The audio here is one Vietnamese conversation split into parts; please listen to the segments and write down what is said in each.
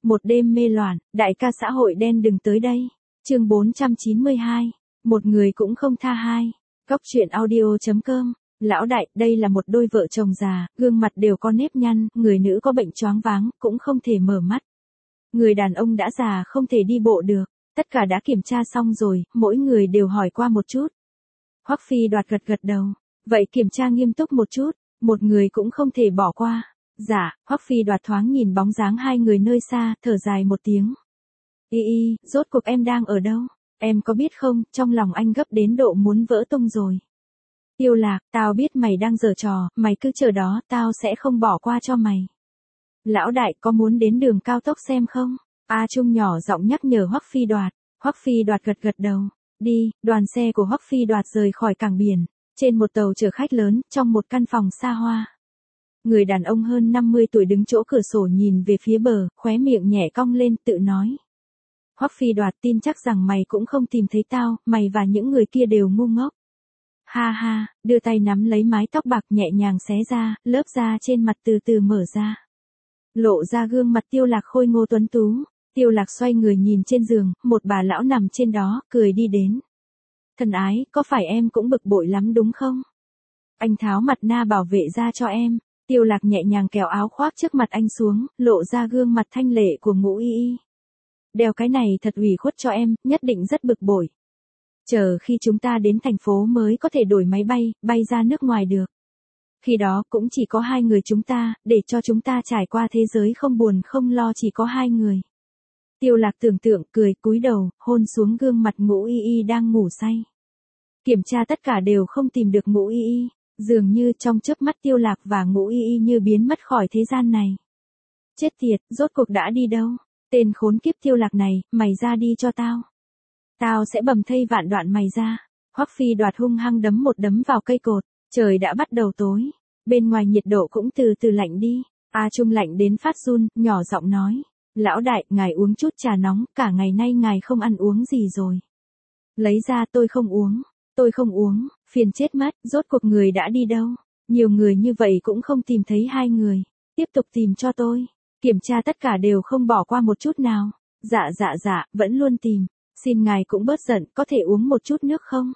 Một đêm mê loạn, đại ca xã hội đen đừng tới đây. Chương 492. Một người cũng không tha hai. Góc truyện audio.com. Lão đại, đây là một đôi vợ chồng già, gương mặt đều có nếp nhăn, người nữ có bệnh choáng váng, cũng không thể mở mắt. Người đàn ông đã già không thể đi bộ được, tất cả đã kiểm tra xong rồi, mỗi người đều hỏi qua một chút. Hoắc Phi Đoạt gật gật đầu, vậy kiểm tra nghiêm túc một chút, một người cũng không thể bỏ qua. Dạ, Hoắc Phi Đoạt thoáng nhìn bóng dáng hai người nơi xa, thở dài một tiếng. Rốt cuộc em đang ở đâu? Em có biết không, trong lòng anh gấp đến độ muốn vỡ tung rồi. Tiêu Lạc, tao biết mày đang giở trò, mày cứ chờ đó, tao sẽ không bỏ qua cho mày. Lão đại có muốn đến đường cao tốc xem không? A Trung nhỏ giọng nhắc nhở Hoắc Phi Đoạt. Hoắc Phi Đoạt gật gật đầu. Đi, đoàn xe của Hoắc Phi Đoạt rời khỏi cảng biển, trên một tàu chở khách lớn, trong một căn phòng xa hoa. Người đàn ông hơn 50 tuổi đứng chỗ cửa sổ nhìn về phía bờ, khóe miệng nhẹ cong lên, tự nói. Hoắc Phi Đoạt, tin chắc rằng mày cũng không tìm thấy tao, mày và những người kia đều ngu ngốc. Ha ha, đưa tay nắm lấy mái tóc bạc nhẹ nhàng xé ra, lớp da trên mặt từ từ mở ra. Lộ ra gương mặt Tiêu Lạc khôi ngô tuấn tú. Tiêu Lạc xoay người nhìn trên giường, một bà lão nằm trên đó, cười đi đến. Thân ái, có phải em cũng bực bội lắm đúng không? Anh tháo mặt nạ bảo vệ ra cho em. Tiêu Lạc nhẹ nhàng kéo áo khoác trước mặt anh xuống, lộ ra gương mặt thanh lệ của Ngũ Y. Đeo cái này thật ủy khuất cho em, nhất định rất bực bội. Chờ khi chúng ta đến thành phố mới có thể đổi máy bay, bay ra nước ngoài được. Khi đó cũng chỉ có hai người chúng ta, để cho chúng ta trải qua thế giới không buồn không lo chỉ có hai người. Tiêu Lạc tưởng tượng cười cúi đầu, hôn xuống gương mặt Ngũ Y đang ngủ say. Kiểm tra tất cả đều không tìm được Ngũ Y. Dường như trong chớp mắt Tiêu Lạc và Ngũ Y như biến mất khỏi thế gian này. Chết tiệt, rốt cuộc đã đi đâu? Tên khốn kiếp Tiêu Lạc này, mày ra đi cho tao. Tao sẽ bầm thây vạn đoạn mày ra. Hoắc Phi Đoạt hung hăng đấm một đấm vào cây cột, trời đã bắt đầu tối. Bên ngoài nhiệt độ cũng từ từ lạnh đi. A Trung lạnh đến phát run, nhỏ giọng nói. Lão đại, ngài uống chút trà nóng, cả ngày nay ngài không ăn uống gì rồi. Lấy ra, tôi không uống, phiền chết mất, rốt cuộc người đã đi đâu? Nhiều người như vậy cũng không tìm thấy hai người, tiếp tục tìm cho tôi. Kiểm tra tất cả đều không bỏ qua một chút nào. Dạ, vẫn luôn tìm. Xin ngài cũng bớt giận, có thể uống một chút nước không?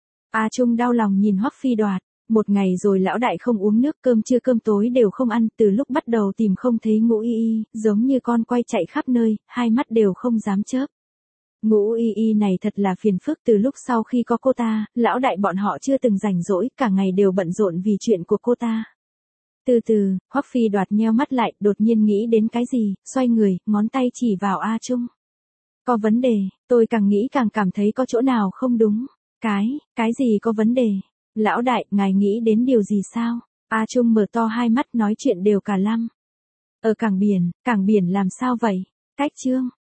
A Trung đau lòng nhìn Hoắc Phi Đoạt. Một ngày rồi lão đại không uống nước, cơm trưa cơm tối đều không ăn, từ lúc bắt đầu tìm không thấy Ngũ Y, giống như con quay chạy khắp nơi, hai mắt đều không dám chớp. Ngũ Y này thật là phiền phức, từ lúc sau khi có cô ta, lão đại bọn họ chưa từng rảnh rỗi, cả ngày đều bận rộn vì chuyện của cô ta. Từ từ, Hoắc Phi Đoạt nheo mắt lại, đột nhiên nghĩ đến cái gì, xoay người, ngón tay chỉ vào A Trung. Có vấn đề, tôi càng nghĩ càng cảm thấy có chỗ nào không đúng. Cái gì có vấn đề? Lão đại, ngài nghĩ đến điều gì sao? A Trung mở to hai mắt nói chuyện đều cả lăm. Ở cảng biển làm sao vậy? Cách chương.